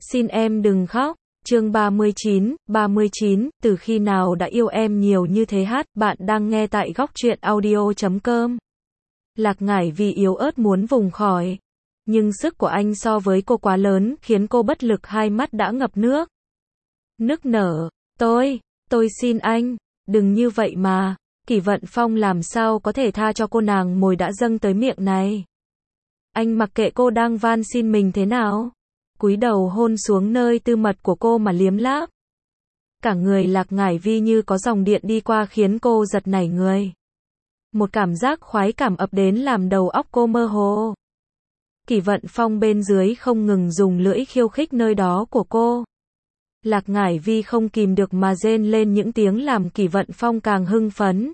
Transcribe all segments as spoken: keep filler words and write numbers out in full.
Xin em đừng khóc. Chương ba mươi chín, ba mươi chín, từ khi nào đã yêu em nhiều như thế hát, bạn đang nghe tại góc truyện audio chấm com. Lạc Ngải Vi yếu ớt muốn vùng khỏi, nhưng sức của anh so với cô quá lớn, khiến cô bất lực, hai mắt đã ngập nước. Nức nở, tôi, tôi xin anh, đừng như vậy mà. Kỷ Vận Phong làm sao có thể tha cho cô, nàng mồi đã dâng tới miệng này. Anh mặc kệ cô đang van xin mình thế nào, cúi đầu hôn xuống nơi tư mật của cô mà liếm láp. Cả người Lạc Ngải Vi như có dòng điện đi qua, khiến cô giật nảy người. Một cảm giác khoái cảm ập đến làm đầu óc cô mơ hồ. Kỷ Vận Phong bên dưới không ngừng dùng lưỡi khiêu khích nơi đó của cô. Lạc Ngải Vi không kìm được mà rên lên những tiếng làm Kỷ Vận Phong càng hưng phấn.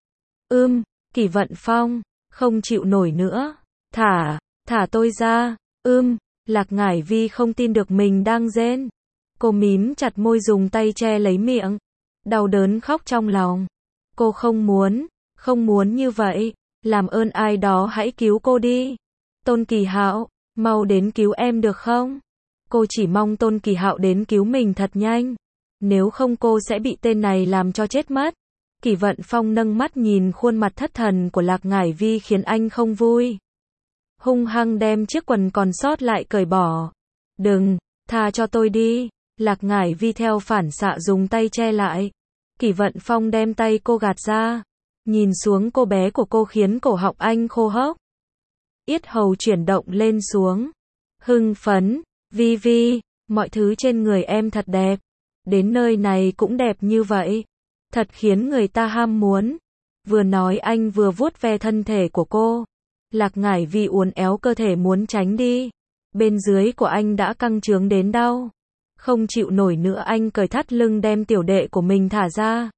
Ưm, Kỷ Vận Phong, không chịu nổi nữa. Thả, thả tôi ra. Ưm, Lạc Ngải Vi không tin được mình đang rên. Cô mím chặt môi, dùng tay che lấy miệng. Đau đớn khóc trong lòng. Cô không muốn, không muốn như vậy. Làm ơn ai đó hãy cứu cô đi. Tôn Kỳ Hạo, mau đến cứu em được không? Cô chỉ mong Tôn Kỳ Hạo đến cứu mình thật nhanh. Nếu không cô sẽ bị tên này làm cho chết mất. Kỷ Vận Phong nâng mắt nhìn khuôn mặt thất thần của Lạc Ngải Vi khiến anh không vui. Hung hăng đem chiếc quần còn sót lại cởi bỏ. Đừng, tha cho tôi đi. Lạc Ngải Vi theo phản xạ dùng tay che lại. Kỷ Vận Phong đem tay cô gạt ra. Nhìn xuống cô bé của cô khiến cổ họng anh khô hốc. Yết hầu chuyển động lên xuống. Hưng phấn, Vi Vi, mọi thứ trên người em thật đẹp. Đến nơi này cũng đẹp như vậy. Thật khiến người ta ham muốn. Vừa nói anh vừa vuốt ve thân thể của cô. Lạc Ngải Vi uốn éo cơ thể muốn tránh đi. Bên dưới của anh đã căng trướng đến đau. Không chịu nổi nữa, anh cởi thắt lưng đem tiểu đệ của mình thả ra.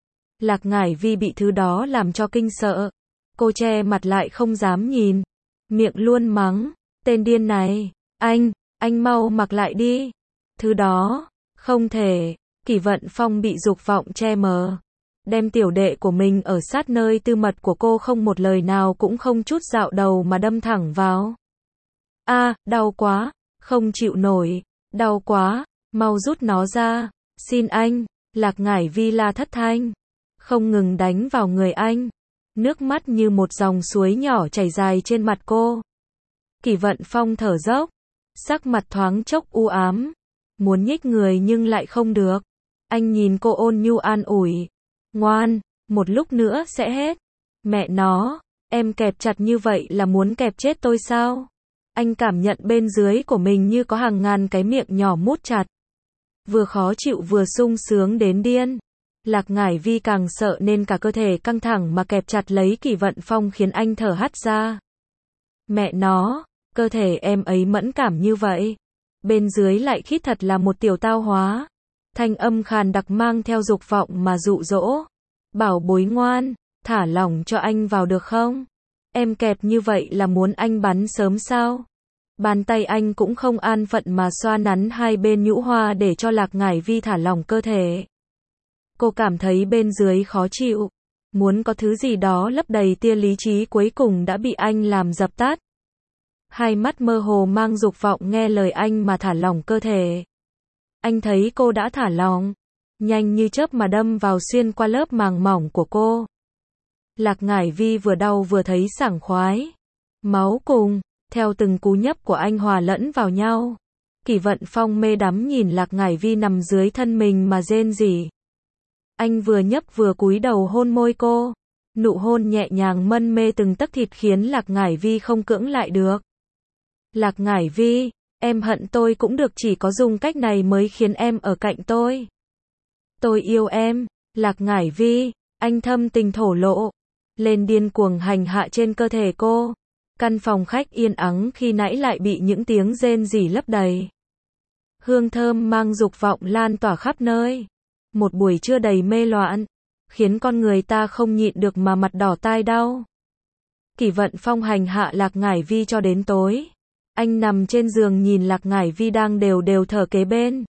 Lạc Ngải Vi bị thứ đó làm cho kinh sợ. Cô che mặt lại không dám nhìn. Miệng luôn mắng. Tên điên này. Anh, anh mau mặc lại đi. Thứ đó, không thể. Kỷ Vận Phong bị dục vọng che mờ. Đem tiểu đệ của mình ở sát nơi tư mật của cô, không một lời nào cũng không chút dạo đầu mà đâm thẳng vào. A, à, đau quá, không chịu nổi, đau quá, mau rút nó ra, xin anh. Lạc Ngải Vi la thất thanh, không ngừng đánh vào người anh. Nước mắt như một dòng suối nhỏ chảy dài trên mặt cô. Kỷ Vận Phong thở dốc, sắc mặt thoáng chốc u ám, muốn nhích người nhưng lại không được. Anh nhìn cô ôn nhu an ủi. Ngoan, một lúc nữa sẽ hết. Mẹ nó, em kẹp chặt như vậy là muốn kẹp chết tôi sao? Anh cảm nhận bên dưới của mình như có hàng ngàn cái miệng nhỏ mút chặt. Vừa khó chịu vừa sung sướng đến điên. Lạc Ngải Vi càng sợ nên cả cơ thể căng thẳng mà kẹp chặt lấy Kỷ Vận Phong, khiến anh thở hắt ra. Mẹ nó, cơ thể em ấy mẫn cảm như vậy. Bên dưới lại khít thật là một tiểu tao hóa. Thanh âm khàn đặc mang theo dục vọng mà dụ dỗ. Bảo bối ngoan, thả lỏng cho anh vào được không? Em kẹp như vậy là muốn anh bắn sớm sao? Bàn tay anh cũng không an phận mà xoa nắn hai bên nhũ hoa để cho Lạc Ngải Vi thả lỏng cơ thể. Cô cảm thấy bên dưới khó chịu. Muốn có thứ gì đó lấp đầy tia lý trí, cuối cùng đã bị anh làm dập tắt. Hai mắt mơ hồ mang dục vọng nghe lời anh mà thả lỏng cơ thể. Anh thấy cô đã thả lỏng, nhanh như chớp mà đâm vào xuyên qua lớp màng mỏng của cô. Lạc Ngải Vi vừa đau vừa thấy sảng khoái. Máu cùng, theo từng cú nhấp của anh hòa lẫn vào nhau. Kỷ Vận Phong mê đắm nhìn Lạc Ngải Vi nằm dưới thân mình mà rên rỉ. Anh vừa nhấp vừa cúi đầu hôn môi cô. Nụ hôn nhẹ nhàng mân mê từng tấc thịt khiến Lạc Ngải Vi không cưỡng lại được. Lạc Ngải Vi, em hận tôi cũng được, chỉ có dùng cách này mới khiến em ở cạnh tôi. Tôi yêu em. Lạc Ngải Vi, anh thâm tình thổ lộ. Lên điên cuồng hành hạ trên cơ thể cô. Căn phòng khách yên ắng khi nãy lại bị những tiếng rên rỉ lấp đầy. Hương thơm mang dục vọng lan tỏa khắp nơi. Một buổi trưa đầy mê loạn, khiến con người ta không nhịn được mà mặt đỏ tai đau. Kỷ Vận Phong hành hạ Lạc Ngải Vi cho đến tối. Anh nằm trên giường nhìn Lạc Ngải Vi đang đều đều thở kế bên.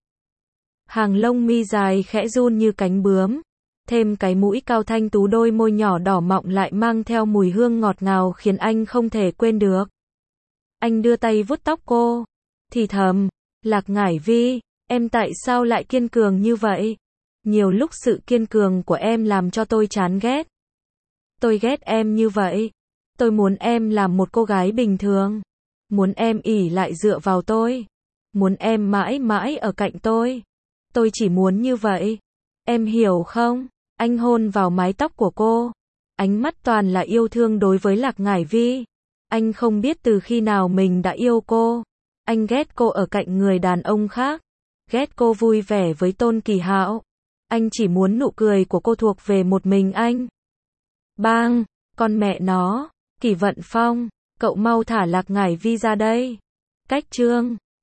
Hàng lông mi dài khẽ run như cánh bướm. Thêm cái mũi cao thanh tú, đôi môi nhỏ đỏ mọng lại mang theo mùi hương ngọt ngào khiến anh không thể quên được. Anh đưa tay vuốt tóc cô, thì thầm, Lạc Ngải Vi, em tại sao lại kiên cường như vậy? Nhiều lúc sự kiên cường của em làm cho tôi chán ghét. Tôi ghét em như vậy. Tôi muốn em làm một cô gái bình thường. Muốn em ỷ lại dựa vào tôi. Muốn em mãi mãi ở cạnh tôi. Tôi chỉ muốn như vậy. Em hiểu không? Anh hôn vào mái tóc của cô. Ánh mắt toàn là yêu thương đối với Lạc Ngải Vi. Anh không biết từ khi nào mình đã yêu cô. Anh ghét cô ở cạnh người đàn ông khác. Ghét cô vui vẻ với Tôn Kỳ Hạo. Anh chỉ muốn nụ cười của cô thuộc về một mình anh. Bang, con mẹ nó, Kỷ Vận Phong, cậu mau thả Lạc Ngải Vi ra đây. Cách chương